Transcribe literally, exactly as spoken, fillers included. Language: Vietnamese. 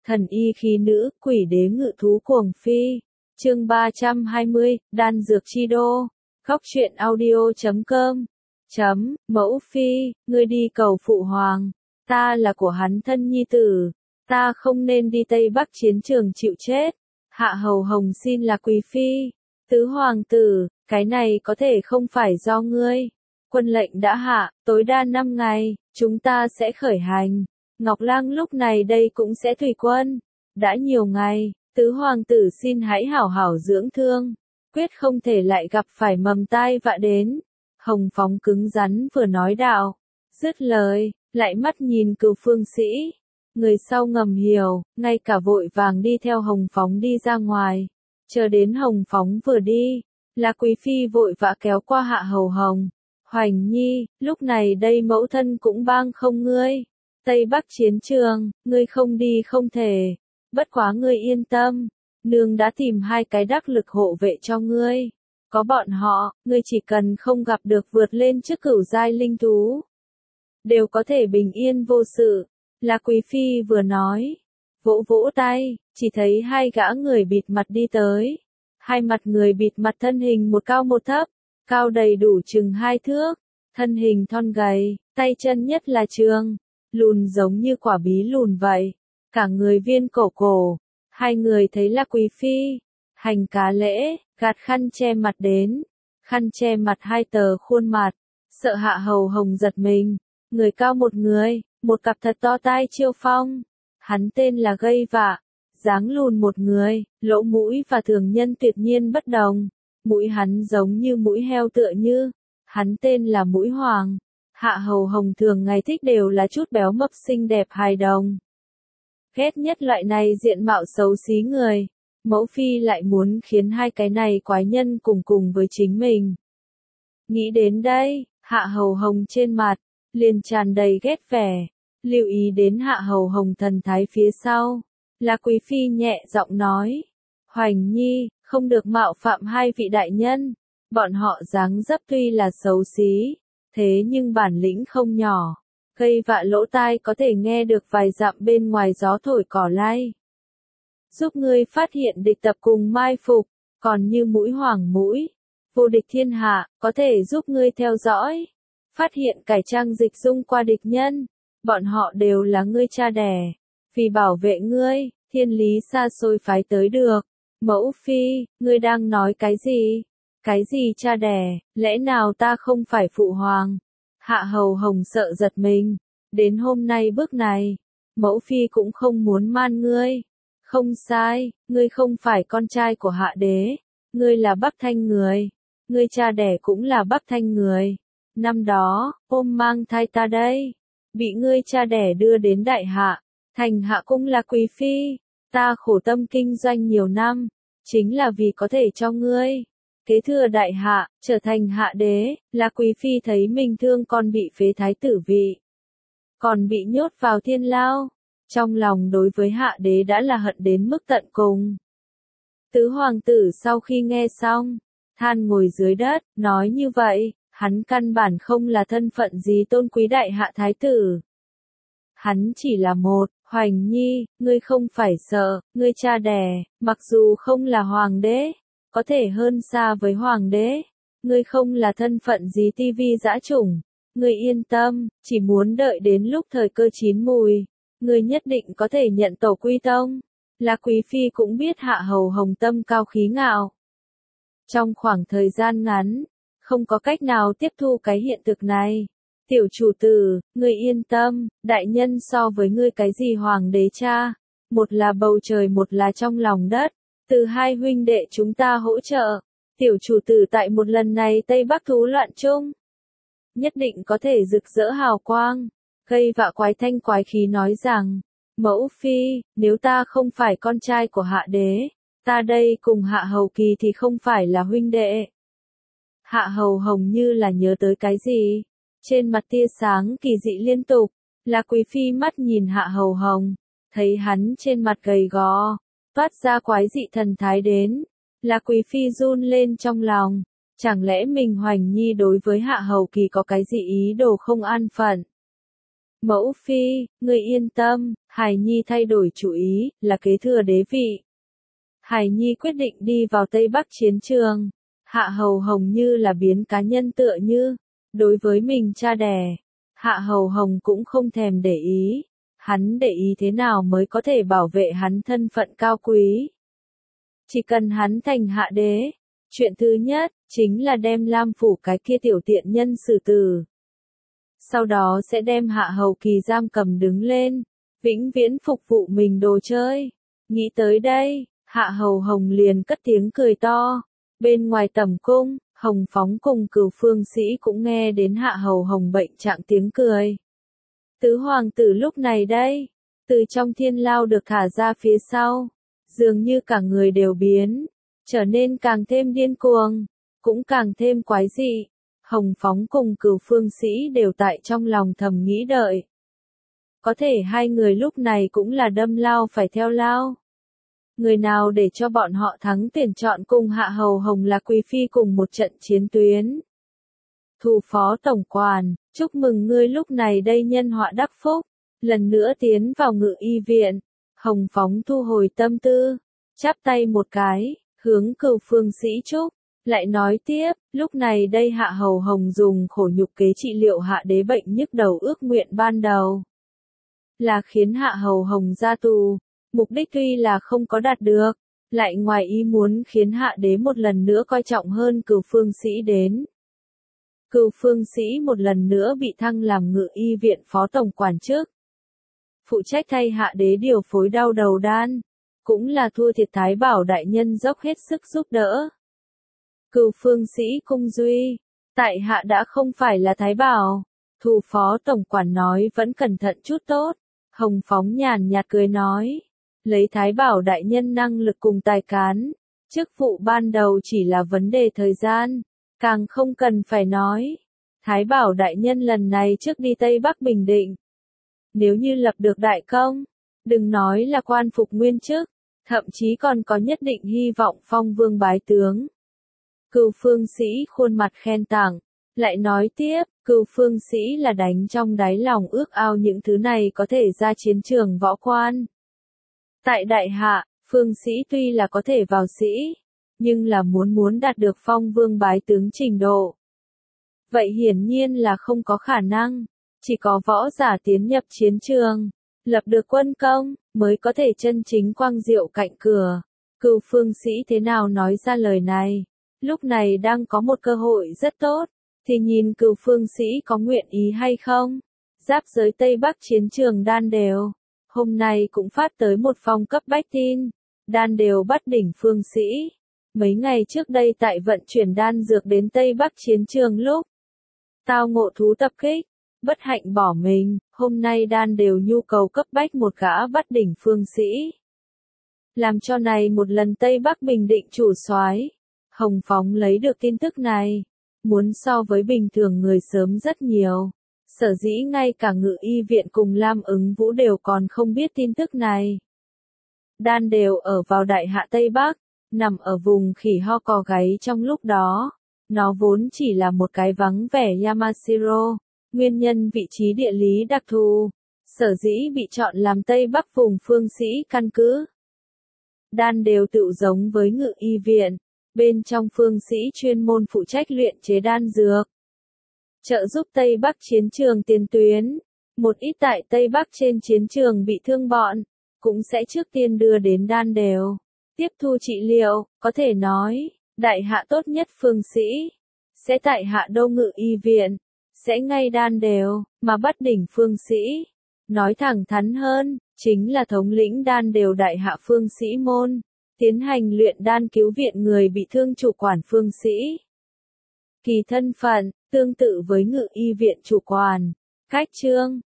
Thần y khí nữ, quỷ đế ngự thú cuồng phi. Chương ba trăm hai mươi, đan dược chi đô. Góc truyện audio chấm com. Chấm, mẫu phi, ngươi đi cầu phụ hoàng. Ta là của hắn thân nhi tử. Ta không nên đi Tây Bắc chiến trường chịu chết. Hạ hầu hồng xin là quý phi. Tứ hoàng tử, cái này có thể không phải do ngươi. Quân lệnh đã hạ, tối đa năm ngày, chúng ta sẽ khởi hành. Ngọc Lang lúc này đây cũng sẽ tùy quân. Đã nhiều ngày, tứ hoàng tử xin hãy hảo hảo dưỡng thương. Quyết không thể lại gặp phải mầm tai vạ đến. Hồng Phóng cứng rắn vừa nói đạo. Dứt lời, lại mắt nhìn Cửu Phương Sĩ. Người sau ngầm hiểu, ngay cả vội vàng đi theo Hồng Phóng đi ra ngoài. Chờ đến Hồng Phóng vừa đi, là quý phi vội vã kéo qua Hạ Hầu Hồng. Hoành nhi, lúc này đây mẫu thân cũng bang không ngươi. Tây Bắc chiến trường, ngươi không đi không thể. Bất quá ngươi yên tâm, nương đã tìm hai cái đắc lực hộ vệ cho ngươi. Có bọn họ, ngươi chỉ cần không gặp được vượt lên trước cửu giai linh thú. Đều có thể bình yên vô sự, là quý phi vừa nói. Vỗ vỗ tay, chỉ thấy hai gã người bịt mặt đi tới. Hai mặt người bịt mặt thân hình một cao một thấp, cao đầy đủ chừng hai thước, thân hình thon gầy, tay chân nhất là trường, lùn giống như quả bí lùn vậy, cả người viên cổ cổ. Hai người thấy là quý phi, hành cá lễ, gạt khăn che mặt đến, khăn che mặt hai tờ khuôn mặt, sợ Hạ Hầu Hồng giật mình. Người cao một người, một cặp thật to tai chiêu phong. Hắn tên là Gây Vạ, dáng lùn một người, lỗ mũi và thường nhân tuyệt nhiên bất đồng. Mũi hắn giống như mũi heo tựa như. Hắn tên là Mũi Hoàng. Hạ Hầu Hồng thường ngày thích đều là chút béo mập xinh đẹp hài đồng. Ghét nhất loại này diện mạo xấu xí người. Mẫu phi lại muốn khiến hai cái này quái nhân cùng cùng với chính mình. Nghĩ đến đây, Hạ Hầu Hồng trên mặt liền tràn đầy ghét vẻ. Lưu ý đến Hạ Hầu Hồng thần thái phía sau, là quý phi nhẹ giọng nói. Hoành nhi, không được mạo phạm hai vị đại nhân. Bọn họ dáng dấp tuy là xấu xí, thế nhưng bản lĩnh không nhỏ. Gây Vạ lỗ tai có thể nghe được vài dặm bên ngoài gió thổi cỏ lay. Giúp ngươi phát hiện địch tập cùng mai phục, còn như Mũi Hoàng mũi, vô địch thiên hạ, có thể giúp ngươi theo dõi. Phát hiện cải trang dịch dung qua địch nhân. Bọn họ đều là ngươi cha đẻ. Vì bảo vệ ngươi, thiên lý xa xôi phái tới được. Mẫu phi, ngươi đang nói cái gì? Cái gì cha đẻ, lẽ nào ta không phải phụ hoàng? Hạ Hầu Hồng sợ giật mình. Đến hôm nay bước này, mẫu phi cũng không muốn man ngươi. Không sai, ngươi không phải con trai của Hạ đế. Ngươi là Bắc Thanh người. Ngươi cha đẻ cũng là Bắc Thanh người. Năm đó, ôm mang thai ta đây. Bị ngươi cha đẻ đưa đến đại hạ, thành hạ cung là quý phi. Ta khổ tâm kinh doanh nhiều năm, chính là vì có thể cho ngươi kế thừa đại hạ, trở thành hạ đế. Là quý phi thấy mình thương con bị phế thái tử vị, còn bị nhốt vào thiên lao, trong lòng đối với hạ đế đã là hận đến mức tận cùng. Tứ hoàng tử sau khi nghe xong, than ngồi dưới đất, nói như vậy, hắn căn bản không là thân phận gì tôn quý đại hạ thái tử. Hắn chỉ là một, Hoành nhi, ngươi không phải sợ, ngươi cha đẻ, mặc dù không là hoàng đế, có thể hơn xa với hoàng đế. Ngươi không là thân phận gì tivi dã chủng. Ngươi yên tâm, chỉ muốn đợi đến lúc thời cơ chín mùi. Ngươi nhất định có thể nhận tổ quy tông. Là quý phi cũng biết Hạ Hầu Hồng tâm cao khí ngạo. Trong khoảng thời gian ngắn, không có cách nào tiếp thu cái hiện thực này. Tiểu chủ tử, ngươi yên tâm, đại nhân so với ngươi cái gì hoàng đế cha, một là bầu trời một là trong lòng đất, từ hai huynh đệ chúng ta hỗ trợ, tiểu chủ tử tại một lần này Tây Bắc thú loạn chung, nhất định có thể rực rỡ hào quang. Gây Vạ quái thanh quái khí nói rằng, mẫu phi, nếu ta không phải con trai của Hạ đế, ta đây cùng Hạ Hầu Kỳ thì không phải là huynh đệ. Hạ Hầu Hồng như là nhớ tới cái gì, trên mặt tia sáng kỳ dị liên tục. Là quý phi mắt nhìn Hạ Hầu Hồng, thấy hắn trên mặt gầy gò, toát ra quái dị thần thái đến. Là quý phi run lên trong lòng, chẳng lẽ mình Hoành nhi đối với Hạ Hầu Kỳ có cái gì ý đồ không an phận? Mẫu phi, ngươi yên tâm, Hải Nhi thay đổi chủ ý, là kế thừa đế vị. Hải Nhi quyết định đi vào Tây Bắc chiến trường. Hạ Hầu Hồng như là biến cá nhân tựa như, đối với mình cha đẻ, Hạ Hầu Hồng cũng không thèm để ý, hắn để ý thế nào mới có thể bảo vệ hắn thân phận cao quý. Chỉ cần hắn thành hạ đế, chuyện thứ nhất, chính là đem Lam Phủ cái kia tiểu tiện nhân xử tử. Sau đó sẽ đem Hạ Hầu Kỳ giam cầm đứng lên, vĩnh viễn phục vụ mình đồ chơi. Nghĩ tới đây, Hạ Hầu Hồng liền cất tiếng cười to. Bên ngoài tầm cung, Hồng Phóng cùng Cửu Phương Sĩ cũng nghe đến Hạ Hầu Hồng bệnh trạng tiếng cười. Tứ hoàng tử lúc này đây, từ trong thiên lao được thả ra phía sau, dường như cả người đều biến, trở nên càng thêm điên cuồng, cũng càng thêm quái dị. Hồng Phóng cùng Cửu Phương Sĩ đều tại trong lòng thầm nghĩ đợi. Có thể hai người lúc này cũng là đâm lao phải theo lao. Người nào để cho bọn họ thắng tuyển chọn cùng Hạ Hầu Hồng là quý phi cùng một trận chiến tuyến. Thủ phó tổng quản, chúc mừng ngươi lúc này đây nhân họa đắc phúc, lần nữa tiến vào ngự y viện. Hồng Phóng thu hồi tâm tư, chắp tay một cái, hướng Cửu Phương Sĩ chúc, lại nói tiếp, lúc này đây Hạ Hầu Hồng dùng khổ nhục kế trị liệu hạ đế bệnh nhức đầu ước nguyện ban đầu. Là khiến Hạ Hầu Hồng ra tù. Mục đích tuy là không có đạt được, lại ngoài ý muốn khiến hạ đế một lần nữa coi trọng hơn Cửu Phương Sĩ đến. Cửu Phương Sĩ một lần nữa bị thăng làm ngự y viện phó tổng quản chức. Phụ trách thay hạ đế điều phối đau đầu đan, cũng là thua thiệt Thái Bảo đại nhân dốc hết sức giúp đỡ. Cửu Phương Sĩ cung duy, tại hạ đã không phải là Thái Bảo, thủ phó tổng quản nói vẫn cẩn thận chút tốt. Hồng Phóng nhàn nhạt cười nói. Lấy Thái Bảo đại nhân năng lực cùng tài cán, chức vụ ban đầu chỉ là vấn đề thời gian, càng không cần phải nói. Thái Bảo đại nhân lần này trước đi Tây Bắc Bình Định. Nếu như lập được đại công, đừng nói là quan phục nguyên chức, thậm chí còn có nhất định hy vọng phong vương bái tướng. Cửu Phương Sĩ khuôn mặt khen tặng, lại nói tiếp, Cửu Phương Sĩ là đánh trong đáy lòng ước ao những thứ này có thể ra chiến trường võ quan. Tại đại hạ, Phương Sĩ tuy là có thể vào sĩ, nhưng là muốn muốn đạt được phong vương bái tướng trình độ. Vậy hiển nhiên là không có khả năng, chỉ có võ giả tiến nhập chiến trường, lập được quân công, mới có thể chân chính quang diệu cạnh cửa. Cửu Phương Sĩ thế nào nói ra lời này, lúc này đang có một cơ hội rất tốt, thì nhìn Cửu Phương Sĩ có nguyện ý hay không. Giáp giới Tây Bắc chiến trường đan đều. Hôm nay cũng phát tới một phong cấp bách tin, đan đều bắt đỉnh Phương Sĩ. Mấy ngày trước đây tại vận chuyển đan dược đến Tây Bắc chiến trường lúc tao ngộ thú tập kích, bất hạnh bỏ mình, hôm nay đan đều nhu cầu cấp bách một gã bắt đỉnh Phương Sĩ. Làm cho này một lần Tây Bắc Bình Định chủ soái, Hồng Phóng lấy được tin tức này, muốn so với bình thường người sớm rất nhiều. Sở dĩ ngay cả ngự y viện cùng Lam Ứng Vũ đều còn không biết tin tức này. Đan đều ở vào đại hạ Tây Bắc, nằm ở vùng khỉ ho cò gáy trong lúc đó. Nó vốn chỉ là một cái vắng vẻ Yamashiro, nguyên nhân vị trí địa lý đặc thù, sở dĩ bị chọn làm Tây Bắc vùng Phương Sĩ căn cứ. Đan đều tự giống với ngự y viện, bên trong Phương Sĩ chuyên môn phụ trách luyện chế đan dược. Trợ giúp Tây Bắc chiến trường tiền tuyến, một ít tại Tây Bắc trên chiến trường bị thương bọn, cũng sẽ trước tiên đưa đến đan đều, tiếp thu trị liệu, có thể nói, đại hạ tốt nhất Phương Sĩ, sẽ tại hạ đô ngự y viện, sẽ ngay đan đều, mà bắt đỉnh Phương Sĩ. Nói thẳng thắn hơn, chính là thống lĩnh đan đều đại hạ Phương Sĩ môn, tiến hành luyện đan cứu viện người bị thương chủ quản Phương Sĩ. Kỳ thân phận, tương tự với ngự y viện chủ quản, cách chương,